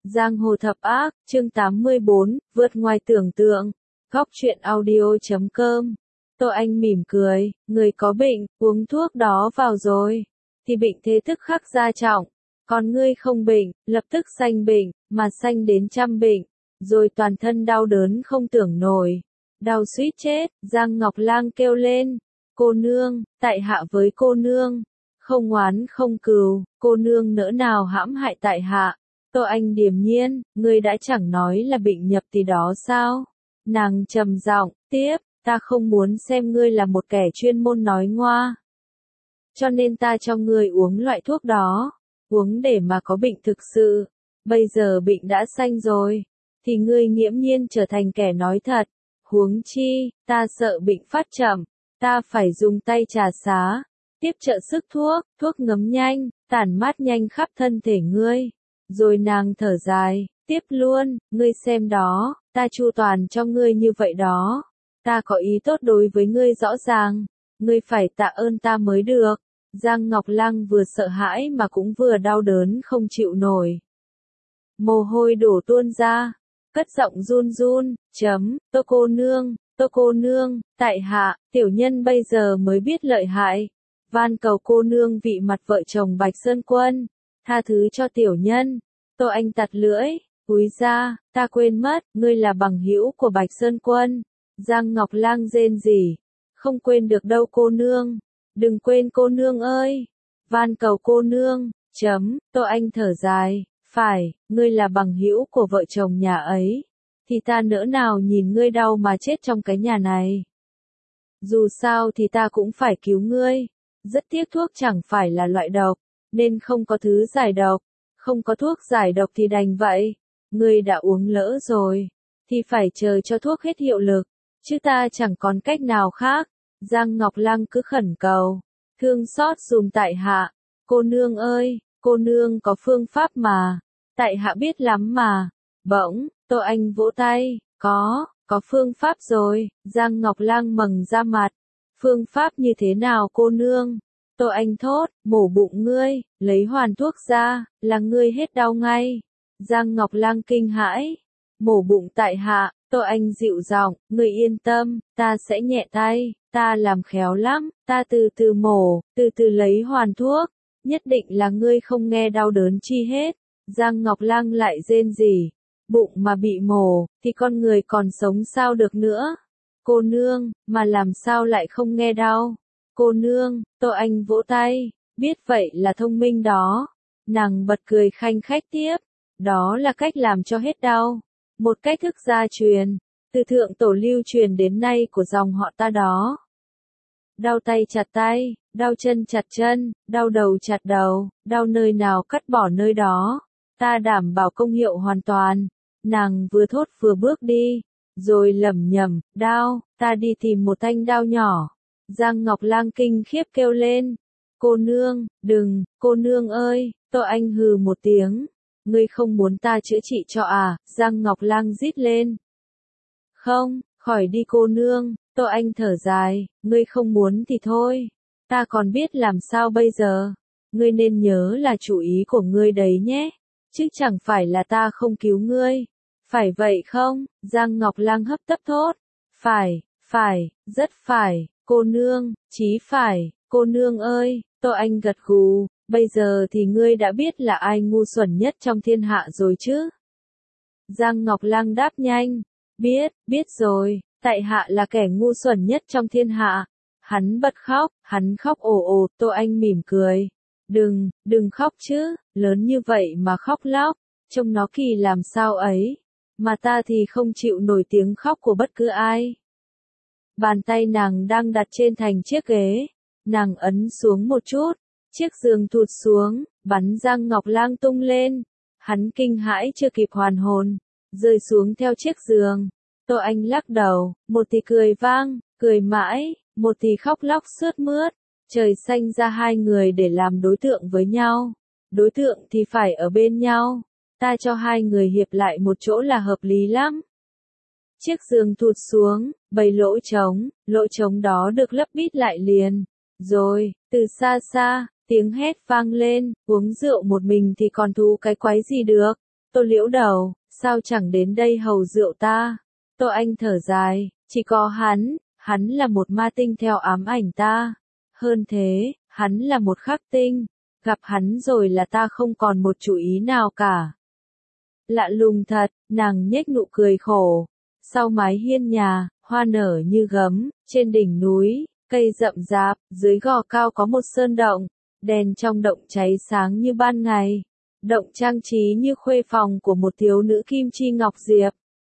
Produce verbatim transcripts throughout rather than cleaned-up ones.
Giang hồ thập ác, chương tám mươi bốn, vượt ngoài tưởng tượng. Góc truyện audio chấm com. Tô Anh mỉm cười, người có bệnh, uống thuốc đó vào rồi, thì bệnh thế tức khắc gia trọng. Còn ngươi không bệnh, lập tức sanh bệnh, mà sanh đến trăm bệnh, rồi toàn thân đau đớn không tưởng nổi. Đau suýt chết, Giang Ngọc Lang kêu lên. Cô nương, tại hạ với cô nương. Không oán không cừu, cô nương nỡ nào hãm hại tại hạ. Tô Anh điềm nhiên, ngươi đã chẳng nói là bệnh nhập thì đó sao? Nàng trầm giọng, tiếp, ta không muốn xem ngươi là một kẻ chuyên môn nói ngoa. Cho nên ta cho ngươi uống loại thuốc đó, uống để mà có bệnh thực sự. Bây giờ bệnh đã sanh rồi, thì ngươi nghiễm nhiên trở thành kẻ nói thật. Huống chi, ta sợ bệnh phát chậm, ta phải dùng tay trà xá, tiếp trợ sức thuốc, thuốc ngấm nhanh, tản mát nhanh khắp thân thể ngươi. Rồi nàng thở dài, tiếp luôn, ngươi xem đó, ta chu toàn cho ngươi như vậy đó. Ta có ý tốt đối với ngươi rõ ràng, ngươi phải tạ ơn ta mới được. Giang Ngọc Lang vừa sợ hãi mà cũng vừa đau đớn không chịu nổi. Mồ hôi đổ tuôn ra, cất giọng run run, chấm, Tô cô nương, Tô cô nương, tại hạ, tiểu nhân bây giờ mới biết lợi hại. Van cầu cô nương vị mặt vợ chồng Bạch Sơn Quân, tha thứ cho tiểu nhân. Tô Anh tặc lưỡi, cúi ra, ta quên mất, ngươi là bằng hữu của Bạch Sơn Quân. Giang Ngọc Lang rên rỉ, không quên được đâu cô nương, đừng quên cô nương ơi. Van cầu cô nương, chấm, Tô Anh thở dài, phải, ngươi là bằng hữu của vợ chồng nhà ấy, thì ta nỡ nào nhìn ngươi đau mà chết trong cái nhà này. Dù sao thì ta cũng phải cứu ngươi. Rất tiếc thuốc chẳng phải là loại độc, nên không có thứ giải độc. Không có thuốc giải độc thì đành vậy. Ngươi đã uống lỡ rồi, thì phải chờ cho thuốc hết hiệu lực, chứ ta chẳng còn cách nào khác. Giang Ngọc Lang cứ khẩn cầu, thương xót dùm tại hạ. Cô nương ơi, cô nương có phương pháp mà, tại hạ biết lắm mà. Bỗng, Tô Anh vỗ tay, có, có phương pháp rồi. Giang Ngọc Lang mừng ra mặt. Phương pháp như thế nào cô nương? Tô Anh thốt, mổ bụng ngươi, lấy hoàn thuốc ra, là ngươi hết đau ngay. Giang Ngọc Lang kinh hãi, mổ bụng tại hạ. Tô Anh dịu giọng, ngươi yên tâm, ta sẽ nhẹ tay, ta làm khéo lắm, ta từ từ mổ, từ từ lấy hoàn thuốc, nhất định là ngươi không nghe đau đớn chi hết. Giang Ngọc Lang lại rên rỉ, bụng mà bị mổ, thì con người còn sống sao được nữa. Cô nương, mà làm sao lại không nghe đau? Cô nương, Tô Anh vỗ tay, biết vậy là thông minh đó. Nàng bật cười khanh khách tiếp, đó là cách làm cho hết đau. Một cách thức gia truyền, từ thượng tổ lưu truyền đến nay của dòng họ ta đó. Đau tay chặt tay, đau chân chặt chân, đau đầu chặt đầu, đau nơi nào cắt bỏ nơi đó. Ta đảm bảo công hiệu hoàn toàn. Nàng vừa thốt vừa bước đi, rồi lẩm nhẩm, đau, ta đi tìm một thanh đao nhỏ. Giang Ngọc Lang kinh khiếp kêu lên, cô nương, đừng, cô nương ơi. Tô Anh hừ một tiếng, ngươi không muốn ta chữa trị cho à? Giang Ngọc Lang rít lên. Không, khỏi đi cô nương. Tô Anh thở dài, ngươi không muốn thì thôi, ta còn biết làm sao bây giờ. Ngươi nên nhớ là chủ ý của ngươi đấy nhé, chứ chẳng phải là ta không cứu ngươi. Phải vậy không? Giang Ngọc Lang hấp tấp thốt. Phải, phải, rất phải, cô nương, chí phải, cô nương ơi. Tô Anh gật gù, bây giờ thì ngươi đã biết là ai ngu xuẩn nhất trong thiên hạ rồi chứ? Giang Ngọc Lang đáp nhanh, biết, biết rồi, tại hạ là kẻ ngu xuẩn nhất trong thiên hạ. Hắn bật khóc, hắn khóc ồ ồ. Tô Anh mỉm cười, đừng, đừng khóc chứ, lớn như vậy mà khóc lóc, trông nó kỳ làm sao ấy. Mà ta thì không chịu nổi tiếng khóc của bất cứ ai. Bàn tay nàng đang đặt trên thành chiếc ghế, nàng ấn xuống một chút, chiếc giường thụt xuống, bắn Giang Ngọc Lang tung lên. Hắn kinh hãi chưa kịp hoàn hồn, rơi xuống theo chiếc giường. Tô Anh lắc đầu, một thì cười vang, cười mãi, một thì khóc lóc sướt mướt. Trời xanh ra hai người để làm đối tượng với nhau, đối tượng thì phải ở bên nhau. Ta cho hai người hiệp lại một chỗ là hợp lý lắm. Chiếc giường thụt xuống, bầy lỗ trống, lỗ trống đó được lấp bít lại liền. Rồi, từ xa xa, tiếng hét vang lên, uống rượu một mình thì còn thú cái quái gì được. Tô Liễu đầu, sao chẳng đến đây hầu rượu ta? Tô Anh thở dài, chỉ có hắn, hắn là một ma tinh theo ám ảnh ta. Hơn thế, hắn là một khắc tinh, gặp hắn rồi là ta không còn một chủ ý nào cả. Lạ lùng thật, nàng nhếch nụ cười khổ. Sau mái hiên nhà, hoa nở như gấm, trên đỉnh núi, cây rậm rạp, dưới gò cao có một sơn động, đèn trong động cháy sáng như ban ngày. Động trang trí như khuê phòng của một thiếu nữ kim chi ngọc diệp.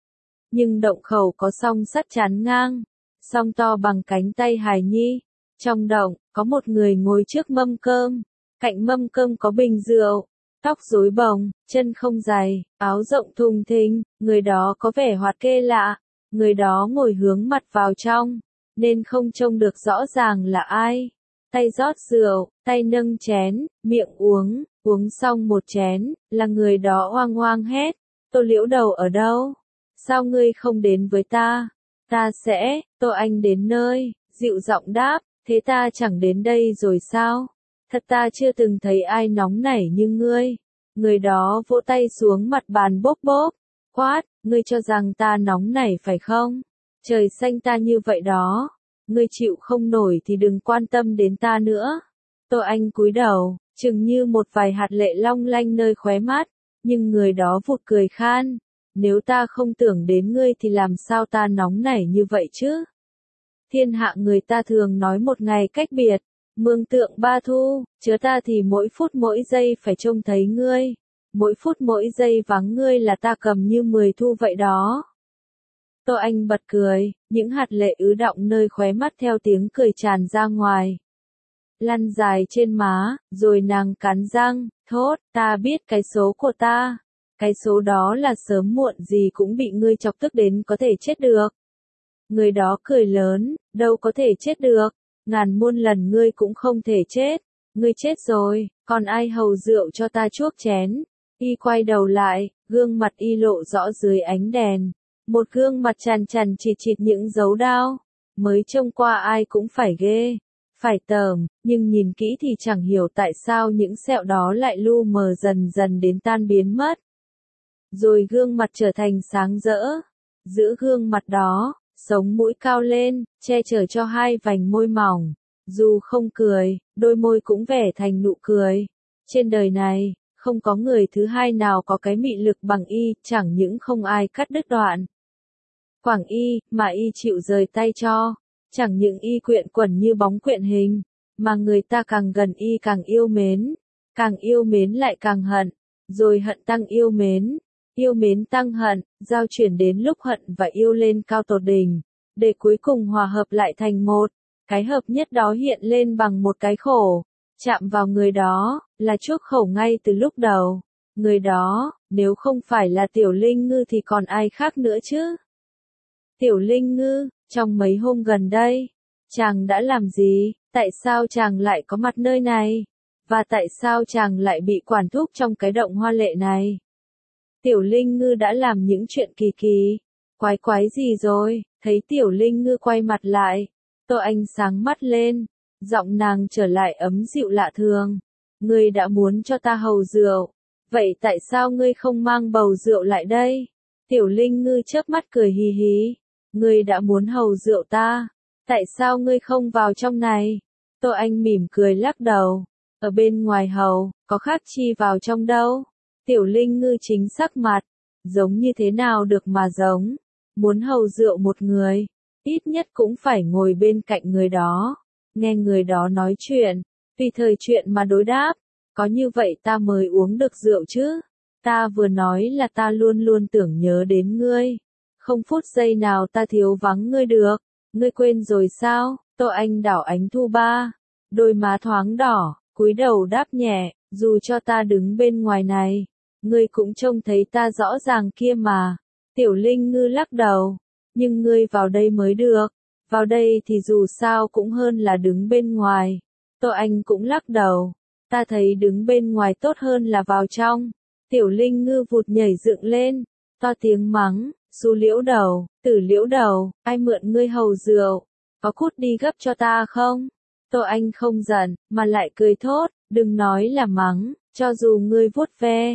Nhưng động khẩu có song sắt chắn ngang, song to bằng cánh tay hài nhi. Trong động, có một người ngồi trước mâm cơm, cạnh mâm cơm có bình rượu, tóc rối bồng, chân không dày, áo rộng thùng thình, người đó có vẻ hoạt kê lạ, người đó ngồi hướng mặt vào trong, nên không trông được rõ ràng là ai. Tay rót rượu, tay nâng chén, miệng uống, uống xong một chén, là người đó oang oang hét, Tô Liễu đầu ở đâu? Sao ngươi không đến với ta? Ta sẽ, Tô Anh đến nơi, dịu giọng đáp, thế ta chẳng đến đây rồi sao? Thật ta chưa từng thấy ai nóng nảy như ngươi. Người đó vỗ tay xuống mặt bàn bốp bốp, quát, ngươi cho rằng ta nóng nảy phải không? Trời xanh ta như vậy đó. Ngươi chịu không nổi thì đừng quan tâm đến ta nữa. Tô Anh cúi đầu, chừng như một vài hạt lệ long lanh nơi khóe mắt, nhưng người đó vụt cười khan. Nếu ta không tưởng đến ngươi thì làm sao ta nóng nảy như vậy chứ? Thiên hạ người ta thường nói một ngày cách biệt, mương tượng ba thu, chớ ta thì mỗi phút mỗi giây phải trông thấy ngươi. Mỗi phút mỗi giây vắng ngươi là ta cầm như mười thu vậy đó. Tô Anh bật cười, những hạt lệ ứ đọng nơi khóe mắt theo tiếng cười tràn ra ngoài. Lăn dài trên má, rồi nàng cắn răng, thốt, ta biết cái số của ta. Cái số đó là sớm muộn gì cũng bị ngươi chọc tức đến có thể chết được. Người đó cười lớn, đâu có thể chết được, ngàn muôn lần ngươi cũng không thể chết. Ngươi chết rồi, còn ai hầu rượu cho ta chuốc chén. Y quay đầu lại, gương mặt y lộ rõ dưới ánh đèn. Một gương mặt tràn tràn chịt chịt những dấu đao, mới trông qua ai cũng phải ghê, phải tởm, nhưng nhìn kỹ thì chẳng hiểu tại sao những sẹo đó lại lu mờ dần dần đến tan biến mất. Rồi gương mặt trở thành sáng rỡ, giữa gương mặt đó, sống mũi cao lên, che chở cho hai vành môi mỏng, dù không cười, đôi môi cũng vẽ thành nụ cười. Trên đời này, không có người thứ hai nào có cái mị lực bằng y, chẳng những không ai cắt đứt đoạn quảng y, mà y chịu rời tay cho. Chẳng những y quyện quẩn như bóng quyện hình, mà người ta càng gần y càng yêu mến, càng yêu mến lại càng hận, rồi hận tăng yêu mến, yêu mến tăng hận, giao chuyển đến lúc hận và yêu lên cao tột đỉnh, để cuối cùng hòa hợp lại thành một. Cái hợp nhất đó hiện lên bằng một cái khổ, chạm vào người đó, là chuốc khẩu ngay từ lúc đầu. Người đó, nếu không phải là Tiểu Linh Ngư thì còn ai khác nữa chứ? Tiểu Linh Ngư, trong mấy hôm gần đây, chàng đã làm gì? Tại sao chàng lại có mặt nơi này? Và tại sao chàng lại bị quản thúc trong cái động hoa lệ này? Tiểu Linh Ngư đã làm những chuyện kỳ kỳ, quái quái gì rồi? Thấy Tiểu Linh Ngư quay mặt lại, Tô Anh sáng mắt lên, giọng nàng trở lại ấm dịu lạ thường. Ngươi đã muốn cho ta hầu rượu, vậy tại sao ngươi không mang bầu rượu lại đây? Tiểu Linh Ngư chớp mắt cười hì hì. Ngươi đã muốn hầu rượu ta, tại sao ngươi không vào trong này? Tô Anh mỉm cười lắc đầu, ở bên ngoài hầu, có khác chi vào trong đâu? Tiểu Linh Ngư chính sắc mặt, giống như thế nào được mà giống, muốn hầu rượu một người, ít nhất cũng phải ngồi bên cạnh người đó, nghe người đó nói chuyện, tùy thời chuyện mà đối đáp, có như vậy ta mới uống được rượu chứ. Ta vừa nói là ta luôn luôn tưởng nhớ đến ngươi. Không phút giây nào ta thiếu vắng ngươi được, ngươi quên rồi sao? Tô Anh đảo ánh thu ba, đôi má thoáng đỏ, cúi đầu đáp nhẹ, dù cho ta đứng bên ngoài này, ngươi cũng trông thấy ta rõ ràng kia mà. Tiểu Linh Ngư lắc đầu, nhưng ngươi vào đây mới được, vào đây thì dù sao cũng hơn là đứng bên ngoài. Tô Anh cũng lắc đầu, ta thấy đứng bên ngoài tốt hơn là vào trong. Tiểu Linh Ngư vụt nhảy dựng lên, to tiếng mắng. Xu Liễu đầu, Tử Liễu đầu, ai mượn ngươi hầu rượu, có cút đi gấp cho ta không? Tô Anh không giận, mà lại cười thốt, đừng nói là mắng, cho dù ngươi vuốt ve,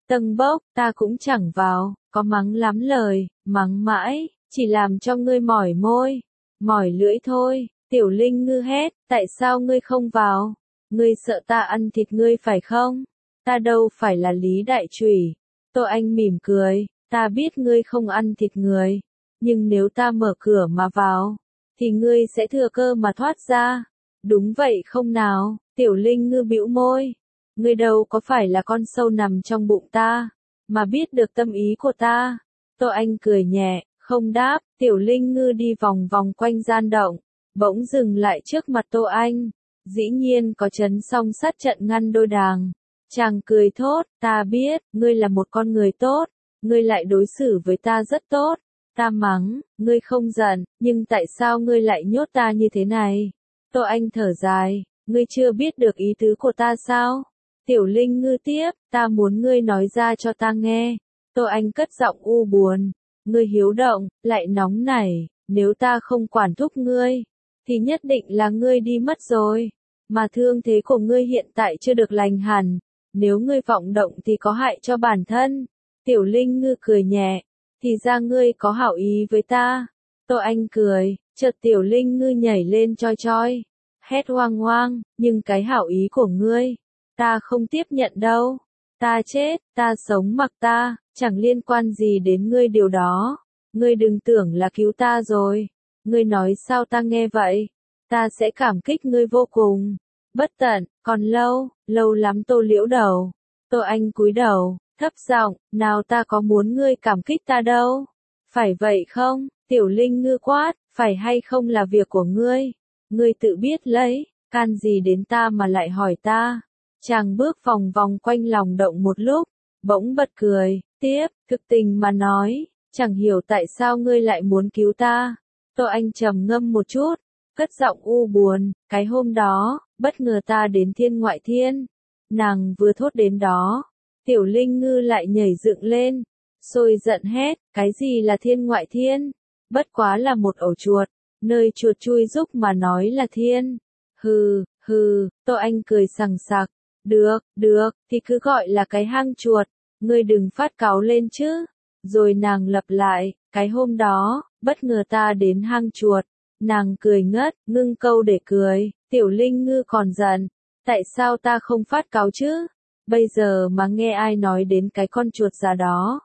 tâng bốc, ta cũng chẳng vào, có mắng lắm lời, mắng mãi, chỉ làm cho ngươi mỏi môi, mỏi lưỡi thôi. Tiểu Linh Ngư hét, tại sao ngươi không vào? Ngươi sợ ta ăn thịt ngươi phải không? Ta đâu phải là Lý Đại Chủy. Tô Anh mỉm cười, ta biết ngươi không ăn thịt người, nhưng nếu ta mở cửa mà vào, thì ngươi sẽ thừa cơ mà thoát ra. Đúng vậy không nào? Tiểu Linh Ngư bĩu môi, ngươi đâu có phải là con sâu nằm trong bụng ta, mà biết được tâm ý của ta. Tô Anh cười nhẹ, không đáp. Tiểu Linh Ngư đi vòng vòng quanh gian động, bỗng dừng lại trước mặt Tô Anh. Dĩ nhiên có chấn song sát trận ngăn đôi đàng. Chàng cười thốt, ta biết, ngươi là một con người tốt, ngươi lại đối xử với ta rất tốt. Ta mắng, ngươi không giận, nhưng tại sao ngươi lại nhốt ta như thế này? Tô Anh thở dài, ngươi chưa biết được ý tứ của ta sao? Tiểu Linh Ngư tiếp, ta muốn ngươi nói ra cho ta nghe. Tô Anh cất giọng u buồn, ngươi hiếu động, lại nóng nảy, nếu ta không quản thúc ngươi, thì nhất định là ngươi đi mất rồi. Mà thương thế của ngươi hiện tại chưa được lành hẳn, nếu ngươi vọng động thì có hại cho bản thân. Tiểu Linh Ngư cười nhẹ, thì ra ngươi có hảo ý với ta. Tô Anh cười, chợt Tiểu Linh Ngư nhảy lên choi choi, hét hoang hoang, nhưng cái hảo ý của ngươi, ta không tiếp nhận đâu. Ta chết, ta sống mặc ta, chẳng liên quan gì đến ngươi điều đó. Ngươi đừng tưởng là cứu ta rồi. Ngươi nói sao ta nghe vậy? Ta sẽ cảm kích ngươi vô cùng. Bất tận, còn lâu, lâu lắm. Tô Liễu đầu. Tô Anh cúi đầu, thấp giọng, nào ta có muốn ngươi cảm kích ta đâu. Phải vậy không? Tiểu Linh Ngư quát, phải hay không là việc của ngươi. Ngươi tự biết lấy, can gì đến ta mà lại hỏi ta. Chàng bước vòng vòng quanh lòng động một lúc, bỗng bật cười, tiếp, thực tình mà nói, chẳng hiểu tại sao ngươi lại muốn cứu ta. Tô Anh trầm ngâm một chút, cất giọng u buồn, cái hôm đó, bất ngờ ta đến thiên ngoại thiên. Nàng vừa thốt đến đó, Tiểu Linh Ngư lại nhảy dựng lên, sôi giận hét, cái gì là thiên ngoại thiên? Bất quá là một ổ chuột, nơi chuột chui rúc mà nói là thiên. Hừ, hừ, Tô Anh cười sằng sặc. Được, được, thì cứ gọi là cái hang chuột, ngươi đừng phát cáu lên chứ. Rồi nàng lặp lại, cái hôm đó, bất ngờ ta đến hang chuột. Nàng cười ngất, ngưng câu để cười. Tiểu Linh Ngư còn giận, tại sao ta không phát cáu chứ? Bây giờ mà nghe ai nói đến cái con chuột già đó,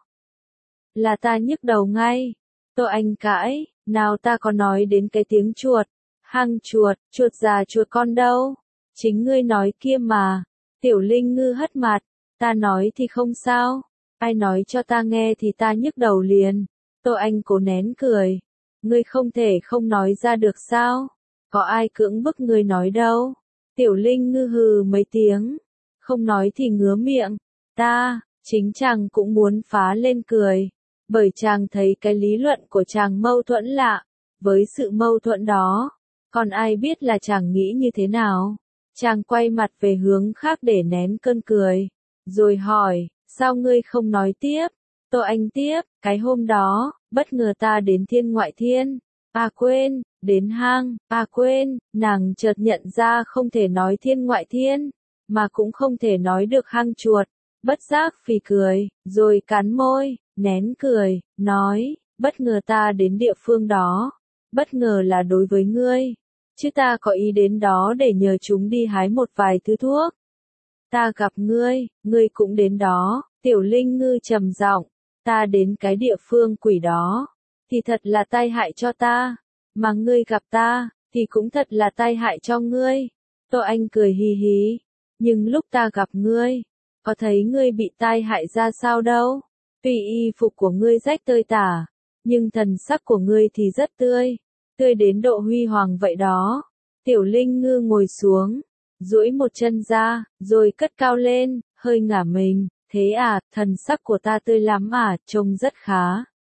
là ta nhức đầu ngay. Tô Anh cãi, nào ta có nói đến cái tiếng chuột, hang chuột, chuột già chuột con đâu. Chính ngươi nói kia mà. Tiểu Linh Ngư hất mặt, ta nói thì không sao, ai nói cho ta nghe thì ta nhức đầu liền. Tô Anh cố nén cười, ngươi không thể không nói ra được sao, có ai cưỡng bức ngươi nói đâu. Tiểu Linh Ngư hừ mấy tiếng, không nói thì ngứa miệng, ta, chính chàng cũng muốn phá lên cười, bởi chàng thấy cái lý luận của chàng mâu thuẫn lạ, với sự mâu thuẫn đó, còn ai biết là chàng nghĩ như thế nào. Chàng quay mặt về hướng khác để nén cơn cười, rồi hỏi, sao ngươi không nói tiếp? Tô Anh tiếp, cái hôm đó, bất ngờ ta đến thiên ngoại thiên, à quên, đến hang, à quên, nàng chợt nhận ra không thể nói thiên ngoại thiên, mà cũng không thể nói được hang chuột, bất giác phì cười, rồi cắn môi, nén cười, nói, bất ngờ ta đến địa phương đó, bất ngờ là đối với ngươi. Chứ ta có ý đến đó để nhờ chúng đi hái một vài thứ thuốc. Ta gặp ngươi, ngươi cũng đến đó. Tiểu Linh Ngư trầm giọng, ta đến cái địa phương quỷ đó, thì thật là tai hại cho ta. Mà ngươi gặp ta, thì cũng thật là tai hại cho ngươi. Tô Anh cười hì hí, nhưng lúc ta gặp ngươi, có thấy ngươi bị tai hại ra sao đâu. Tuy y phục của ngươi rách tơi tả, nhưng thần sắc của ngươi thì rất tươi. Tươi đến độ huy hoàng vậy đó. Tiểu Linh Ngư ngồi xuống, duỗi một chân ra, rồi cất cao lên, hơi ngả mình, thế à, thần sắc của ta tươi lắm à, trông rất khá.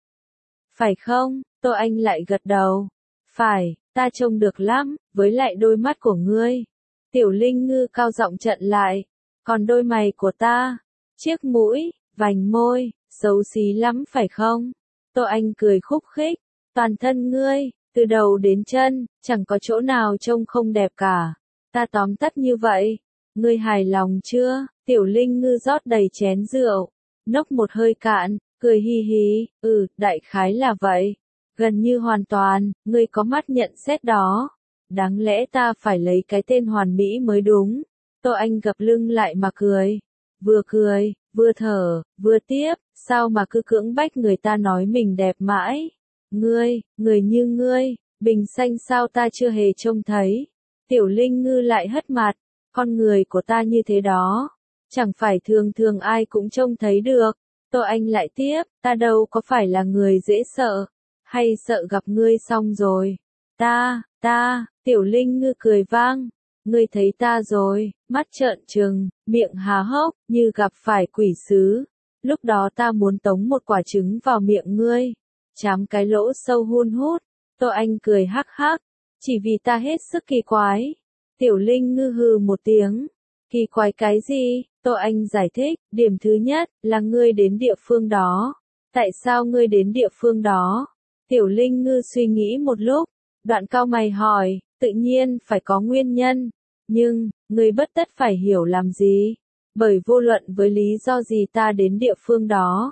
Phải không? Tô Anh lại gật đầu. Phải, ta trông được lắm, với lại đôi mắt của ngươi. Tiểu Linh Ngư cao giọng trận lại, còn đôi mày của ta, chiếc mũi, vành môi, xấu xí lắm phải không? Tô Anh cười khúc khích, toàn thân ngươi, từ đầu đến chân, chẳng có chỗ nào trông không đẹp cả. Ta tóm tắt như vậy. Ngươi hài lòng chưa? Tiểu Linh Ngư rót đầy chén rượu, Nốc một hơi cạn, cười hi hi, ừ, đại khái là vậy. Gần như hoàn toàn, ngươi có mắt nhận xét đó. Đáng lẽ ta phải lấy cái tên hoàn mỹ mới đúng. Tô Anh gập lưng lại mà cười. Vừa cười, vừa thở, vừa tiếp, sao mà cứ cưỡng bách người ta nói mình đẹp mãi. Ngươi, người như ngươi, bình xanh sao ta chưa hề trông thấy. Tiểu Linh Ngư lại hất mặt, con người của ta như thế đó. Chẳng phải thường thường ai cũng trông thấy được. Tô Anh lại tiếp, ta đâu có phải là người dễ sợ. Hay sợ gặp ngươi xong rồi. Ta, ta, Tiểu Linh Ngư cười vang. Ngươi thấy ta rồi, mắt trợn trừng, miệng há hốc, như gặp phải quỷ sứ. Lúc đó ta muốn tống một quả trứng vào miệng ngươi. Chám cái lỗ sâu hun hút. Tô Anh cười hắc hắc. Chỉ vì ta hết sức kỳ quái. Tiểu Linh Ngư hừ một tiếng. Kỳ quái cái gì? Tô Anh giải thích, điểm thứ nhất, là ngươi đến địa phương đó. Tại sao ngươi đến địa phương đó? Tiểu Linh Ngư suy nghĩ một lúc, đoạn cau mày hỏi, tự nhiên phải có nguyên nhân. Nhưng, ngươi bất tất phải hiểu làm gì. Bởi vô luận với lý do gì ta đến địa phương đó.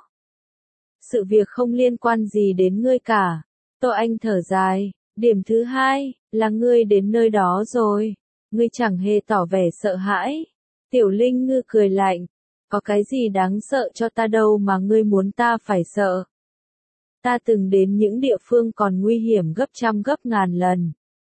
Sự việc không liên quan gì đến ngươi cả. Tô Anh thở dài, điểm thứ hai, là ngươi đến nơi đó rồi. Ngươi chẳng hề tỏ vẻ sợ hãi. Tiểu Linh Ngư cười lạnh, có cái gì đáng sợ cho ta đâu mà ngươi muốn ta phải sợ. Ta từng đến những địa phương còn nguy hiểm gấp trăm gấp ngàn lần.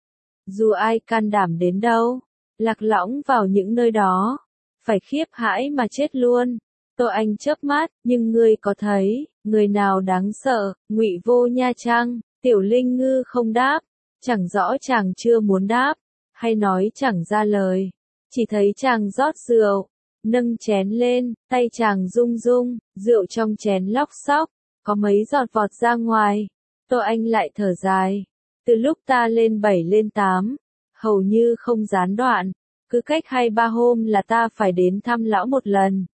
Dù ai can đảm đến đâu, lạc lõng vào những nơi đó, phải khiếp hãi mà chết luôn. Tô Anh chớp mắt, nhưng ngươi có thấy, người nào đáng sợ, Ngụy Vô Nha chăng? Tiểu Linh Ngư không đáp, chẳng rõ chàng chưa muốn đáp, hay nói chẳng ra lời. Chỉ thấy chàng rót rượu, nâng chén lên, tay chàng rung rung, rượu trong chén lóc xóc, có mấy giọt vọt ra ngoài. Tô Anh lại thở dài. Từ lúc ta lên bảy lên tám, hầu như không gián đoạn, cứ cách hai ba hôm là ta phải đến thăm lão một lần.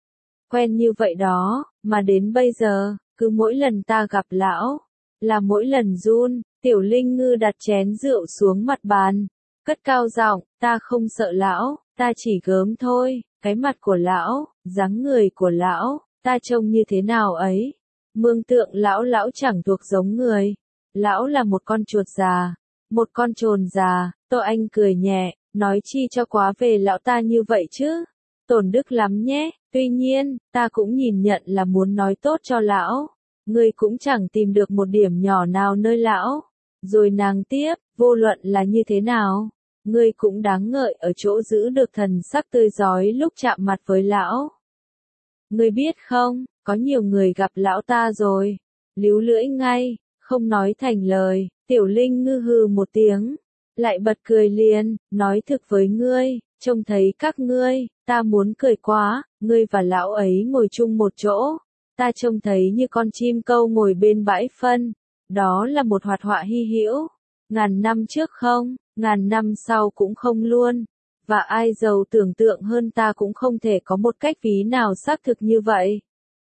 Quen như vậy đó, mà đến bây giờ, cứ mỗi lần ta gặp lão, là mỗi lần run. Tiểu Linh Ngư đặt chén rượu xuống mặt bàn, cất cao giọng, ta không sợ lão, ta chỉ gớm thôi, cái mặt của lão, dáng người của lão, ta trông như thế nào ấy. Mường tượng lão lão chẳng thuộc giống người. Lão là một con chuột già, một con trồn già. Tô Anh cười nhẹ, nói chi cho quá về lão ta như vậy chứ. Tổn đức lắm nhé, tuy nhiên, ta cũng nhìn nhận là muốn nói tốt cho lão. Ngươi cũng chẳng tìm được một điểm nhỏ nào nơi lão. Rồi nàng tiếp, vô luận là như thế nào, ngươi cũng đáng ngợi ở chỗ giữ được thần sắc tươi rói lúc chạm mặt với lão. Ngươi biết không, có nhiều người gặp lão ta rồi, líu lưỡi ngay, không nói thành lời. Tiểu Linh Ngư hừ một tiếng, lại bật cười liền, nói thực với ngươi, trông thấy các ngươi, ta muốn cười quá. Ngươi và lão ấy ngồi chung một chỗ, ta trông thấy như con chim câu ngồi bên bãi phân. Đó là một hoạt họa hy hữu, ngàn năm trước không, ngàn năm sau cũng không luôn. Và ai giàu tưởng tượng hơn ta cũng không thể có một cách ví nào xác thực như vậy.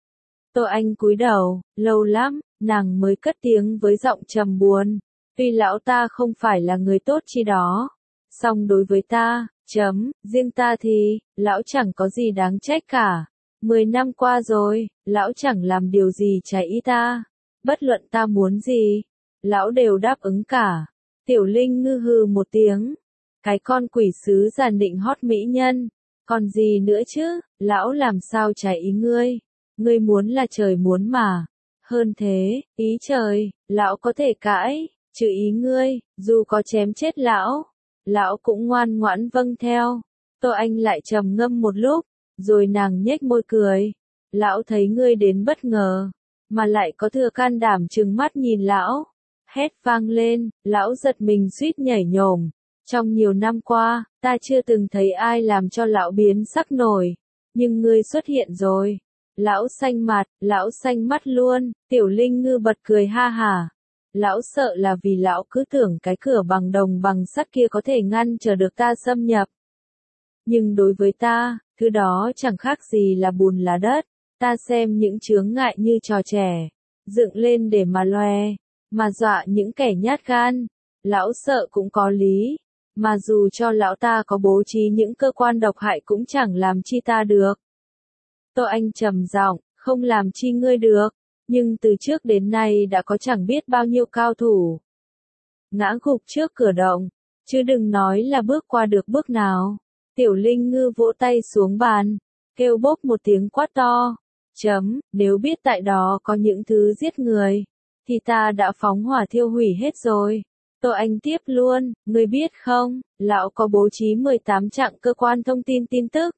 Tô Anh cúi đầu, lâu lắm, nàng mới cất tiếng với giọng trầm buồn. Tuy lão ta không phải là người tốt chi đó, song đối với ta, chấm, riêng ta thì, lão chẳng có gì đáng trách cả. Mười năm qua rồi, lão chẳng làm điều gì trái ý ta. Bất luận ta muốn gì, lão đều đáp ứng cả. Tiểu Linh Ngư hừ một tiếng. Cái con quỷ sứ già nịnh hót mỹ nhân. Còn gì nữa chứ, lão làm sao trái ý ngươi. Ngươi muốn là trời muốn mà. Hơn thế, ý trời, lão có thể cãi, trừ ý ngươi, dù có chém chết lão, lão cũng ngoan ngoãn vâng theo. Tô Anh lại trầm ngâm một lúc, rồi nàng nhếch môi cười. Lão thấy ngươi đến bất ngờ, mà lại có thừa can đảm trừng mắt nhìn lão. Hét vang lên, lão giật mình suýt nhảy nhổm. Trong nhiều năm qua, ta chưa từng thấy ai làm cho lão biến sắc nổi. Nhưng ngươi xuất hiện rồi. Lão xanh mặt, lão xanh mắt luôn. Tiểu Linh Ngư bật cười ha hả. Lão sợ là vì lão cứ tưởng cái cửa bằng đồng bằng sắt kia có thể ngăn trở được ta xâm nhập. Nhưng đối với ta, thứ đó chẳng khác gì là bùn là đất. Ta xem những chướng ngại như trò trẻ, dựng lên để mà loe, mà dọa những kẻ nhát gan. Lão sợ cũng có lý, mà dù cho lão ta có bố trí những cơ quan độc hại cũng chẳng làm chi ta được. Tô Anh trầm giọng, không làm chi ngươi được, nhưng từ trước đến nay đã có chẳng biết bao nhiêu cao thủ ngã gục trước cửa động, chứ đừng nói là bước qua được bước nào. Tiểu Linh Ngư vỗ tay xuống bàn, kêu bốp một tiếng quát to. Chấm, nếu biết tại đó có những thứ giết người, thì ta đã phóng hỏa thiêu hủy hết rồi. Tô Anh tiếp luôn, ngươi biết không, lão có bố trí mười tám chặng cơ quan thông tin tin tức.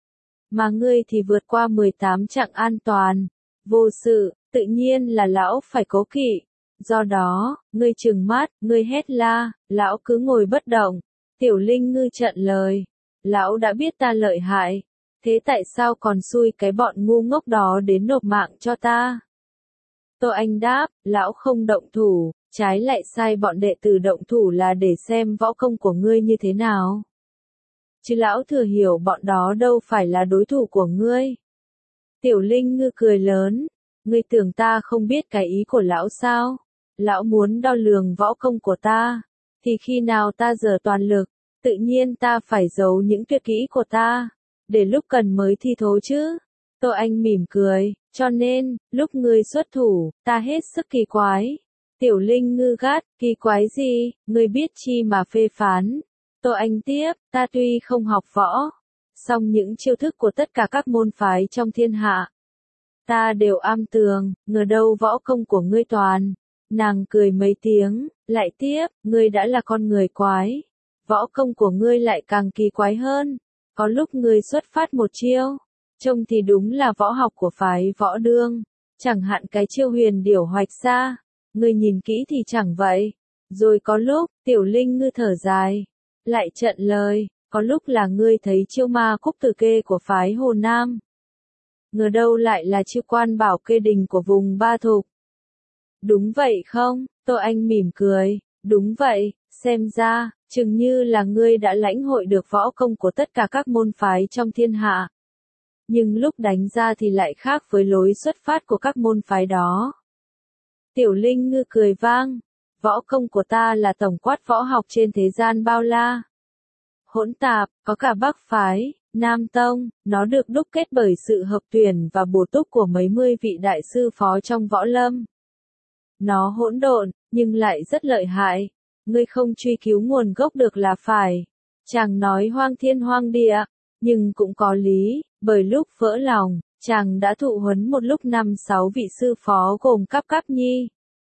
Mà ngươi thì vượt qua mười tám chặng an toàn, vô sự, tự nhiên là lão phải cố kỵ. Do đó, ngươi trừng mắt, ngươi hét la, lão cứ ngồi bất động. Tiểu Linh Ngư trận lời, lão đã biết ta lợi hại, thế tại sao còn xui cái bọn ngu ngốc đó đến nộp mạng cho ta? Tô Anh đáp, lão không động thủ, trái lại sai bọn đệ tử động thủ là để xem võ công của ngươi như thế nào. Chứ lão thừa hiểu bọn đó đâu phải là đối thủ của ngươi. Tiểu Linh Ngư cười lớn, ngươi tưởng ta không biết cái ý của lão sao? Lão muốn đo lường võ công của ta, thì khi nào ta giở toàn lực, tự nhiên ta phải giấu những tuyệt kỹ của ta, để lúc cần mới thi thố chứ. Tô Anh mỉm cười, cho nên, lúc ngươi xuất thủ, ta hết sức kỳ quái. Tiểu Linh Ngư gắt, kỳ quái gì, ngươi biết chi mà phê phán. Tô Anh tiếp, ta tuy không học võ, song những chiêu thức của tất cả các môn phái trong thiên hạ, ta đều am tường, ngờ đâu võ công của ngươi toàn. Nàng cười mấy tiếng, lại tiếp, ngươi đã là con người quái, võ công của ngươi lại càng kỳ quái hơn. Có lúc ngươi xuất phát một chiêu, trông thì đúng là võ học của phái võ đương, chẳng hạn cái chiêu huyền điểu hoạch xa, ngươi nhìn kỹ thì chẳng vậy. Rồi có lúc, Tiểu Linh Ngư thở dài, lại trận lời, có lúc là ngươi thấy chiêu ma cúc tử kê của phái Hồ Nam, ngờ đâu lại là chiêu quan bảo kê đình của vùng Ba Thục. Đúng vậy không? Tô Anh mỉm cười, đúng vậy, xem ra, chừng như là ngươi đã lãnh hội được võ công của tất cả các môn phái trong thiên hạ. Nhưng lúc đánh ra thì lại khác với lối xuất phát của các môn phái đó. Tiểu Linh Ngư cười vang, võ công của ta là tổng quát võ học trên thế gian bao la. Hỗn tạp, có cả Bắc phái, Nam tông, nó được đúc kết bởi sự hợp tuyển và bổ túc của mấy mươi vị đại sư phó trong võ lâm. Nó hỗn độn, nhưng lại rất lợi hại. Ngươi không truy cứu nguồn gốc được là phải. Chàng nói hoang thiên hoang địa, nhưng cũng có lý, bởi lúc vỡ lòng, chàng đã thụ huấn một lúc năm sáu vị sư phó gồm Cáp Cáp Nhi,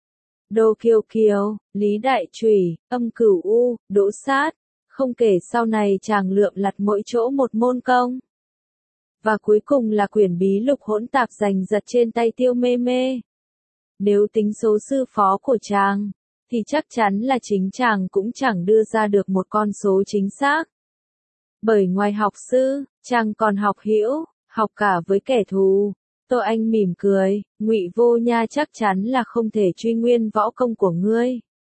Đô Kiều Kiều, Lý Đại Trùy, Âm Cửu U, Đỗ Sát, không kể sau này chàng lượm lặt mỗi chỗ một môn công. Và cuối cùng là quyển bí lục hỗn tạp giành giật trên tay Tiêu Mê Mê. Nếu tính số sư phó của chàng, thì chắc chắn là chính chàng cũng chẳng đưa ra được một con số chính xác. Bởi ngoài học sư, chàng còn học hữu, học cả với kẻ thù. Tô Anh mỉm cười, Ngụy Vô Nha chắc chắn là không thể truy nguyên võ công của ngươi.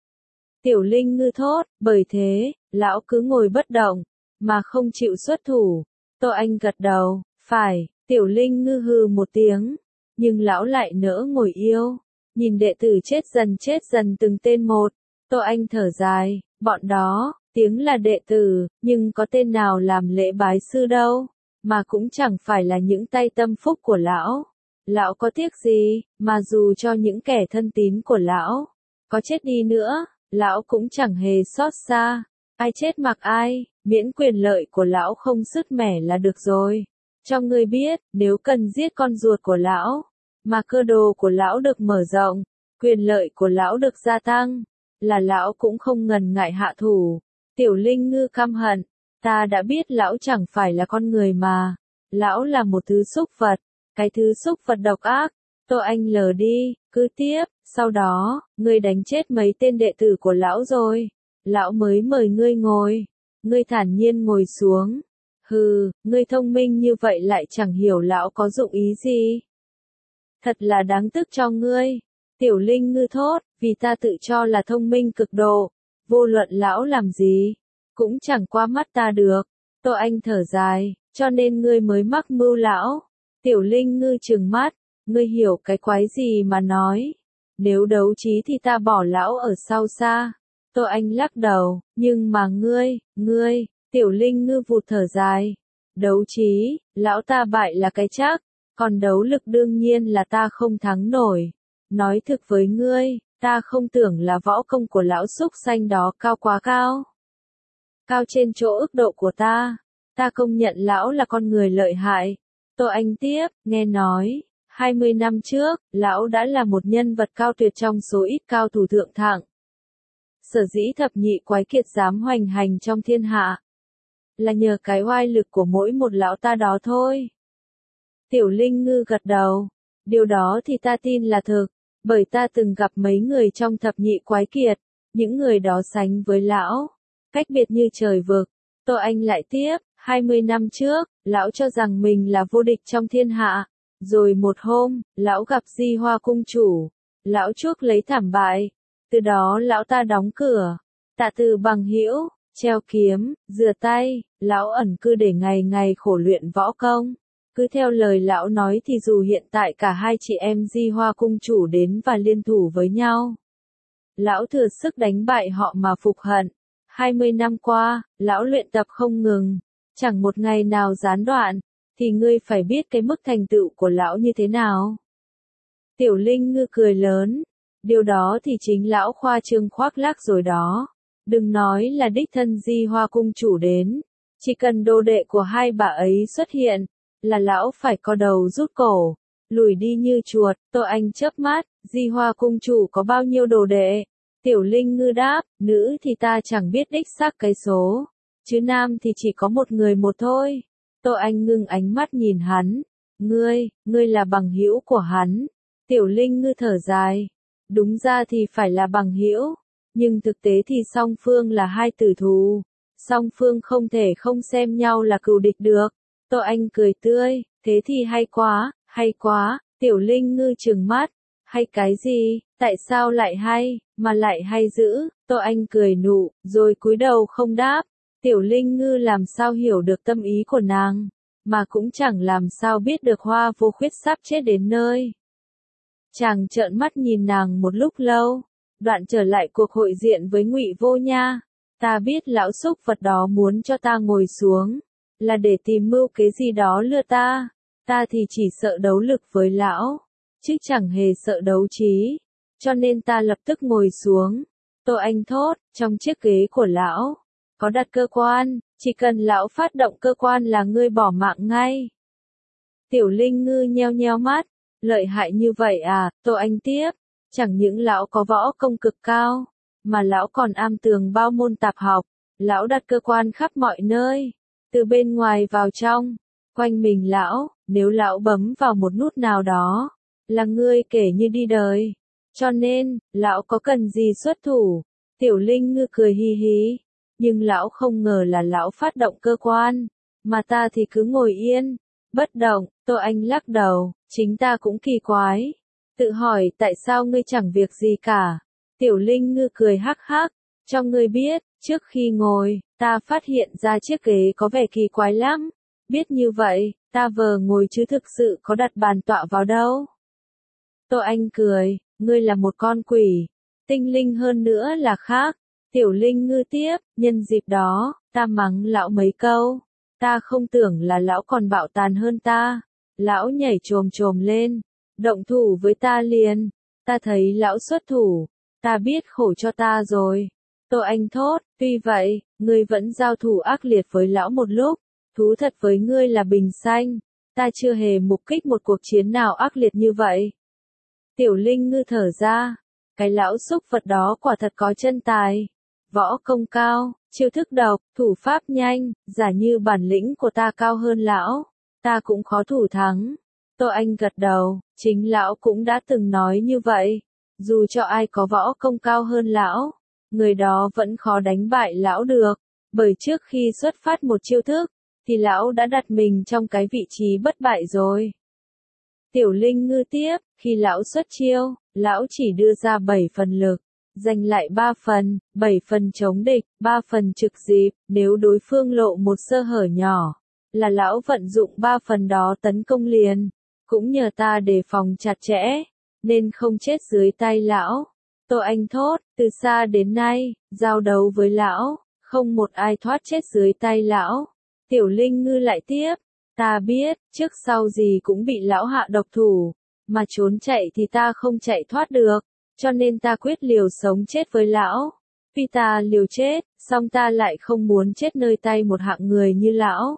Tiểu Linh Ngư thốt, bởi thế, lão cứ ngồi bất động, mà không chịu xuất thủ. Tô Anh gật đầu, phải, Tiểu Linh Ngư hừ một tiếng, nhưng lão lại nỡ ngồi yêu. Nhìn đệ tử chết dần chết dần từng tên một, Tô Anh thở dài, bọn đó, tiếng là đệ tử, nhưng có tên nào làm lễ bái sư đâu, mà cũng chẳng phải là những tay tâm phúc của lão. Lão có tiếc gì, mà dù cho những kẻ thân tín của lão, có chết đi nữa, lão cũng chẳng hề xót xa, ai chết mặc ai, miễn quyền lợi của lão không sứt mẻ là được rồi. Cho ngươi biết, nếu cần giết con ruột của lão, mà cơ đồ của lão được mở rộng, quyền lợi của lão được gia tăng, là lão cũng không ngần ngại hạ thủ. Tiểu Linh Ngư căm hận, ta đã biết lão chẳng phải là con người mà, lão là một thứ xúc vật, cái thứ xúc vật độc ác. Tô Anh lờ đi, cứ tiếp, sau đó, ngươi đánh chết mấy tên đệ tử của lão rồi, lão mới mời ngươi ngồi, ngươi thản nhiên ngồi xuống. Hừ, ngươi thông minh như vậy lại chẳng hiểu lão có dụng ý gì. Thật là đáng tức cho ngươi. Tiểu Linh Ngư thốt, vì ta tự cho là thông minh cực độ, vô luận lão làm gì, cũng chẳng qua mắt ta được. Tô Anh thở dài, cho nên ngươi mới mắc mưu lão. Tiểu Linh Ngư trừng mắt, ngươi hiểu cái quái gì mà nói. Nếu đấu trí thì ta bỏ lão ở sau xa. Tô Anh lắc đầu, nhưng mà ngươi, ngươi, Tiểu Linh Ngư vụt thở dài. Đấu trí, lão ta bại là cái chắc, Còn đấu lực đương nhiên là ta không thắng nổi. Nói thực với ngươi, ta không tưởng là võ công của lão súc sanh đó cao quá cao. Cao trên chỗ ước độ của ta. Ta công nhận lão là con người lợi hại. Tô Anh tiếp, nghe nói, hai mươi năm trước, lão đã là một nhân vật cao tuyệt trong số ít cao thủ thượng thặng. Sở dĩ thập nhị quái kiệt dám hoành hành trong thiên hạ, là nhờ cái oai lực của mỗi một lão ta đó thôi. Tiểu Linh Ngư gật đầu, điều đó thì ta tin là thực, bởi ta từng gặp mấy người trong thập nhị quái kiệt, những người đó sánh với lão, cách biệt như trời vực. Tô Anh lại tiếp, hai mươi năm trước, lão cho rằng mình là vô địch trong thiên hạ, rồi một hôm, lão gặp Di Hoa cung chủ, lão chuốc lấy thảm bại, từ đó lão ta đóng cửa, tạ từ bằng hữu, treo kiếm, rửa tay, lão ẩn cư để ngày ngày khổ luyện võ công. Cứ theo lời lão nói thì dù hiện tại cả hai chị em Di Hoa cung chủ đến và liên thủ với nhau, lão thừa sức đánh bại họ mà phục hận. hai mươi năm qua, lão luyện tập không ngừng, chẳng một ngày nào gián đoạn, thì ngươi phải biết cái mức thành tựu của lão như thế nào. Tiểu Linh Ngư cười lớn, điều đó thì chính lão khoa trương khoác lác rồi đó. Đừng nói là đích thân Di Hoa cung chủ đến, chỉ cần đồ đệ của hai bà ấy xuất hiện, là lão phải co đầu rút cổ, lùi đi như chuột. Tô Anh chớp mắt, Di Hoa cung chủ có bao nhiêu đồ đệ? Tiểu Linh Ngư đáp, nữ thì ta chẳng biết đích xác cái số, chứ nam thì chỉ có một người một thôi. Tô Anh ngưng ánh mắt nhìn hắn, ngươi, ngươi là bằng hữu của hắn. Tiểu Linh Ngư thở dài, đúng ra thì phải là bằng hữu, nhưng thực tế thì song phương là hai tử thù, song phương không thể không xem nhau là cừu địch được. Tô Anh cười tươi, thế thì hay quá, hay quá. Tiểu Linh Ngư trừng mắt, hay cái gì, tại sao lại hay, mà lại hay dữ. Tô Anh cười nụ, rồi cúi đầu không đáp. Tiểu Linh Ngư làm sao hiểu được tâm ý của nàng, mà cũng chẳng làm sao biết được Hoa Vô Khuyết sắp chết đến nơi. Chàng trợn mắt nhìn nàng một lúc lâu, đoạn trở lại cuộc hội diện với Ngụy Vô Nha. Ta biết lão xúc vật đó muốn cho ta ngồi xuống, là để tìm mưu kế gì đó lừa ta, ta thì chỉ sợ đấu lực với lão, chứ chẳng hề sợ đấu trí, cho nên ta lập tức ngồi xuống. Tô Anh thốt, trong chiếc ghế của lão, có đặt cơ quan, chỉ cần lão phát động cơ quan là ngươi bỏ mạng ngay. Tiểu Linh Ngư nheo nheo mắt, lợi hại như vậy à? Tô Anh tiếp, chẳng những lão có võ công cực cao, mà lão còn am tường bao môn tạp học, lão đặt cơ quan khắp mọi nơi, từ bên ngoài vào trong, quanh mình lão, nếu lão bấm vào một nút nào đó, là ngươi kể như đi đời. Cho nên, lão có cần gì xuất thủ? Tiểu Linh Ngư cười hi hí, nhưng lão không ngờ là lão phát động cơ quan, mà ta thì cứ ngồi yên, bất động. Tô Anh lắc đầu, chính ta cũng kỳ quái, tự hỏi tại sao ngươi chẳng việc gì cả. Tiểu Linh Ngư cười hắc hắc, cho ngươi biết, trước khi ngồi, ta phát hiện ra chiếc ghế có vẻ kỳ quái lắm, biết như vậy, ta vờ ngồi chứ thực sự có đặt bàn tọa vào đâu. Tô Anh cười, ngươi là một con quỷ, tinh linh hơn nữa là khác. Tiểu Linh Ngư tiếp, nhân dịp đó, ta mắng lão mấy câu, ta không tưởng là lão còn bạo tàn hơn ta. Lão nhảy chồm chồm lên, động thủ với ta liền. Ta thấy lão xuất thủ, ta biết khổ cho ta rồi. Tô Anh thốt, tuy vậy, ngươi vẫn giao thủ ác liệt với lão một lúc, thú thật với ngươi là bình xanh, ta chưa hề mục kích một cuộc chiến nào ác liệt như vậy. Tiểu Linh Ngư thở ra, cái lão xúc vật đó quả thật có chân tài, võ công cao, chiêu thức độc, thủ pháp nhanh, giả như bản lĩnh của ta cao hơn lão, ta cũng khó thủ thắng. Tô Anh gật đầu, chính lão cũng đã từng nói như vậy, dù cho ai có võ công cao hơn lão, người đó vẫn khó đánh bại lão được, bởi trước khi xuất phát một chiêu thức, thì lão đã đặt mình trong cái vị trí bất bại rồi. Tiểu Linh Ngư tiếp, khi lão xuất chiêu, lão chỉ đưa ra bảy phần lực, giành lại ba phần, bảy phần chống địch, ba phần trực dịp, nếu đối phương lộ một sơ hở nhỏ, là lão vận dụng ba phần đó tấn công liền, cũng nhờ ta đề phòng chặt chẽ, nên không chết dưới tay lão. Tô Anh thốt, từ xa đến nay, giao đấu với lão, không một ai thoát chết dưới tay lão. Tiểu Linh Ngư lại tiếp, Ta biết, trước sau gì cũng bị lão hạ độc thủ, mà trốn chạy thì ta không chạy thoát được, cho nên ta quyết liều sống chết với lão. Vì ta liều chết, song ta lại không muốn chết nơi tay một hạng người như lão.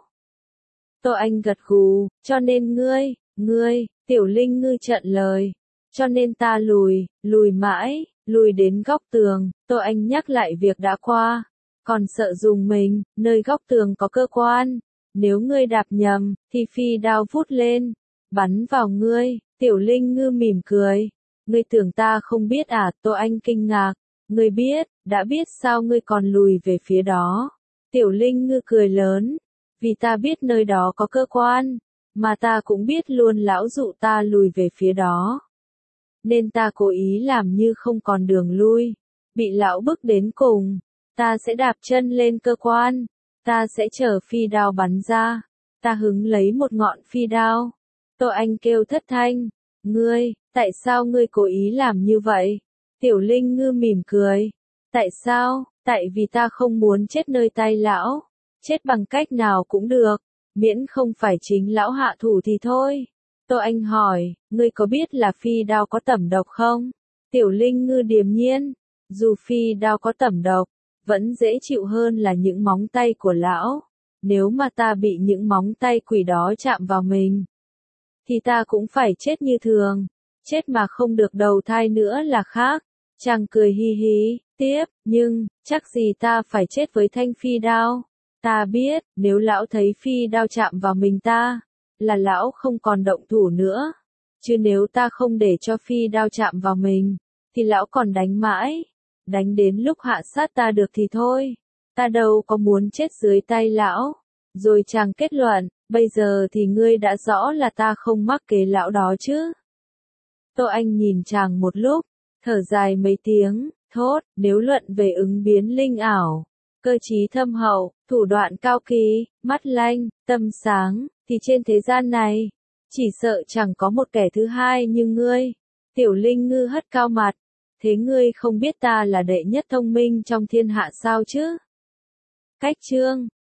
Tô Anh gật gù, cho nên ngươi, ngươi, Tiểu Linh Ngư trận lời. Cho nên ta lùi, lùi mãi, lùi đến góc tường, Tô Anh nhắc lại việc đã qua. Còn sợ dùng mình, nơi góc tường có cơ quan. Nếu ngươi đạp nhầm, thì phi đao vút lên, bắn vào ngươi. Tiểu Linh Ngư mỉm cười. Ngươi tưởng ta không biết à? Tô Anh kinh ngạc. Ngươi biết, đã biết sao ngươi còn lùi về phía đó? Tiểu Linh Ngư cười lớn. Vì ta biết nơi đó có cơ quan, mà ta cũng biết luôn lão dụ ta lùi về phía đó. Nên ta cố ý làm như không còn đường lui. Bị lão bức đến cùng, ta sẽ đạp chân lên cơ quan. Ta sẽ chờ phi đao bắn ra. Ta hứng lấy một ngọn phi đao. Tô Anh kêu thất thanh. Ngươi, tại sao ngươi cố ý làm như vậy? Tiểu Linh Ngư mỉm cười. Tại sao? Tại vì ta không muốn chết nơi tay lão. Chết bằng cách nào cũng được. Miễn không phải chính lão hạ thủ thì thôi. Tô Anh hỏi, ngươi có biết là phi đao có tẩm độc không? Tiểu Linh Ngư điềm nhiên. Dù phi đao có tẩm độc, vẫn dễ chịu hơn là những móng tay của lão. Nếu mà ta bị những móng tay quỷ đó chạm vào mình, thì ta cũng phải chết như thường. Chết mà không được đầu thai nữa là khác. Chàng cười hi hi, tiếp, nhưng, chắc gì ta phải chết với thanh phi đao. Ta biết, nếu lão thấy phi đao chạm vào mình ta, là lão không còn động thủ nữa. Chứ nếu ta không để cho phi đao chạm vào mình, thì lão còn đánh mãi. Đánh đến lúc hạ sát ta được thì thôi. Ta đâu có muốn chết dưới tay lão. Rồi chàng kết luận, bây giờ thì ngươi đã rõ là ta không mắc kế lão đó chứ. Tô Anh nhìn chàng một lúc, thở dài mấy tiếng, thốt, nếu luận về ứng biến linh ảo, cơ trí thâm hậu, thủ đoạn cao kỳ, mắt lanh, tâm sáng, thì trên thế gian này, chỉ sợ chẳng có một kẻ thứ hai như ngươi. Tiểu Linh Ngư hất cao mặt. Thế ngươi không biết ta là đệ nhất thông minh trong thiên hạ sao chứ? Cách chương